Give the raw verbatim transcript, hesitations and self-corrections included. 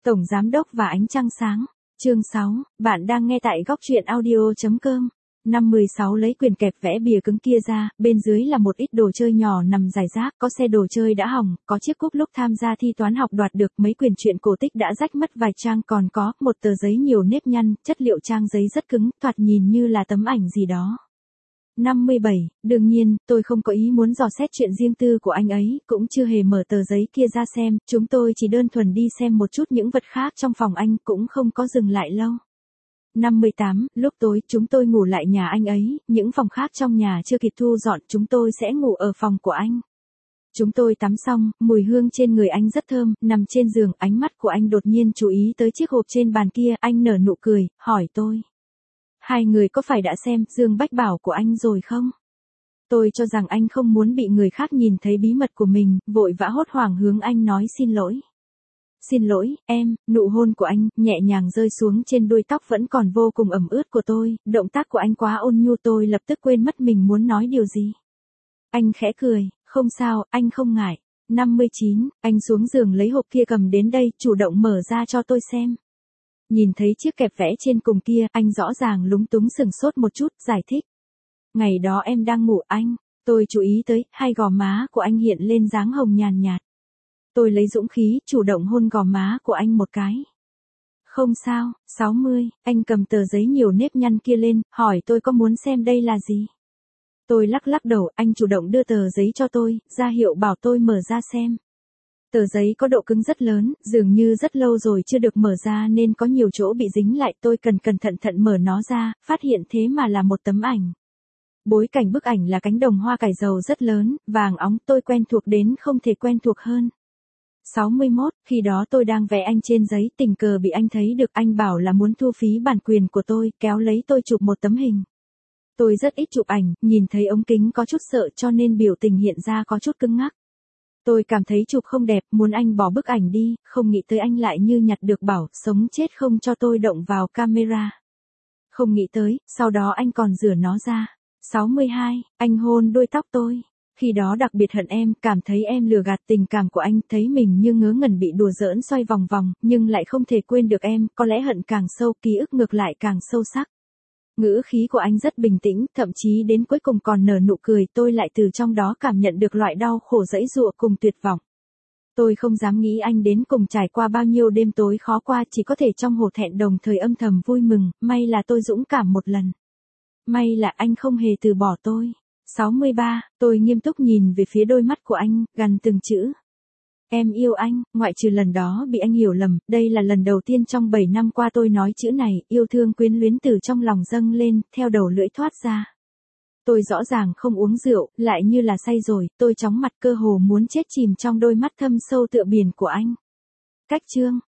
Tổng Giám đốc và ánh trăng sáng. Chương sáu, bạn đang nghe tại góc truyện audio.com. Năm mười sáu lấy quyền kẹp vẽ bìa cứng kia ra, bên dưới là một ít đồ chơi nhỏ nằm rải rác, có xe đồ chơi đã hỏng, có chiếc cúp lúc tham gia thi toán học đoạt được, mấy quyển truyện cổ tích đã rách mất vài trang, còn có một tờ giấy nhiều nếp nhăn, chất liệu trang giấy rất cứng, thoạt nhìn như là tấm ảnh gì đó. năm mươi bảy, đương nhiên, tôi không có ý muốn dò xét chuyện riêng tư của anh ấy, cũng chưa hề mở tờ giấy kia ra xem, chúng tôi chỉ đơn thuần đi xem một chút những vật khác trong phòng anh, cũng không có dừng lại lâu. năm mươi tám, lúc tối, chúng tôi ngủ lại nhà anh ấy, những phòng khác trong nhà chưa kịp thu dọn, chúng tôi sẽ ngủ ở phòng của anh. Chúng tôi tắm xong, mùi hương trên người anh rất thơm, nằm trên giường, ánh mắt của anh đột nhiên chú ý tới chiếc hộp trên bàn kia, anh nở nụ cười, hỏi tôi. Hai người có phải đã xem Dương Bách Bảo của anh rồi không? Tôi cho rằng anh không muốn bị người khác nhìn thấy bí mật của mình, vội vã hốt hoảng hướng anh nói xin lỗi. Xin lỗi, em, nụ hôn của anh, nhẹ nhàng rơi xuống trên đuôi tóc vẫn còn vô cùng ẩm ướt của tôi, động tác của anh quá ôn nhu tôi lập tức quên mất mình muốn nói điều gì. Anh khẽ cười, không sao, anh không ngại. năm mươi chín, anh xuống giường lấy hộp kia cầm đến đây, chủ động mở ra cho tôi xem. Nhìn thấy chiếc kẹp vẽ trên cùng kia, anh rõ ràng lúng túng sừng sốt một chút, giải thích. Ngày đó em đang ngủ anh, tôi chú ý tới, hai gò má của anh hiện lên dáng hồng nhàn nhạt. Tôi lấy dũng khí, chủ động hôn gò má của anh một cái. Không sao, sáu mươi, anh cầm tờ giấy nhiều nếp nhăn kia lên, hỏi tôi có muốn xem đây là gì. Tôi lắc lắc đầu, anh chủ động đưa tờ giấy cho tôi, ra hiệu bảo tôi mở ra xem. Tờ giấy có độ cứng rất lớn, dường như rất lâu rồi chưa được mở ra nên có nhiều chỗ bị dính lại, tôi cần cẩn thận thận mở nó ra, phát hiện thế mà là một tấm ảnh. Bối cảnh bức ảnh là cánh đồng hoa cải dầu rất lớn, vàng óng, tôi quen thuộc đến không thể quen thuộc hơn. sáu mươi mốt, khi đó tôi đang vẽ anh trên giấy, tình cờ bị anh thấy được, anh bảo là muốn thu phí bản quyền của tôi, kéo lấy tôi chụp một tấm hình. Tôi rất ít chụp ảnh, nhìn thấy ống kính có chút sợ cho nên biểu tình hiện ra có chút cứng ngắc. Tôi cảm thấy chụp không đẹp, muốn anh bỏ bức ảnh đi, không nghĩ tới anh lại như nhặt được bảo, sống chết không cho tôi động vào camera. Không nghĩ tới, sau đó anh còn rửa nó ra. sáu mươi hai, anh hôn đuôi tóc tôi. Khi đó đặc biệt hận em, cảm thấy em lừa gạt tình cảm của anh, thấy mình như ngớ ngẩn bị đùa giỡn xoay vòng vòng, nhưng lại không thể quên được em, có lẽ hận càng sâu, ký ức ngược lại càng sâu sắc. Ngữ khí của anh rất bình tĩnh, thậm chí đến cuối cùng còn nở nụ cười, tôi lại từ trong đó cảm nhận được loại đau khổ dẫy dụa cùng tuyệt vọng. Tôi không dám nghĩ anh đến cùng trải qua bao nhiêu đêm tối khó qua, chỉ có thể trong hổ thẹn đồng thời âm thầm vui mừng, may là tôi dũng cảm một lần. May là anh không hề từ bỏ tôi. sáu mươi ba, tôi nghiêm túc nhìn về phía đôi mắt của anh, gằn từng chữ. Em yêu anh, ngoại trừ lần đó bị anh hiểu lầm, đây là lần đầu tiên trong bảy năm qua tôi nói chữ này, yêu thương quyến luyến từ trong lòng dâng lên, theo đầu lưỡi thoát ra. Tôi rõ ràng không uống rượu, lại như là say rồi, tôi chóng mặt cơ hồ muốn chết chìm trong đôi mắt thâm sâu tựa biển của anh. Cách chương,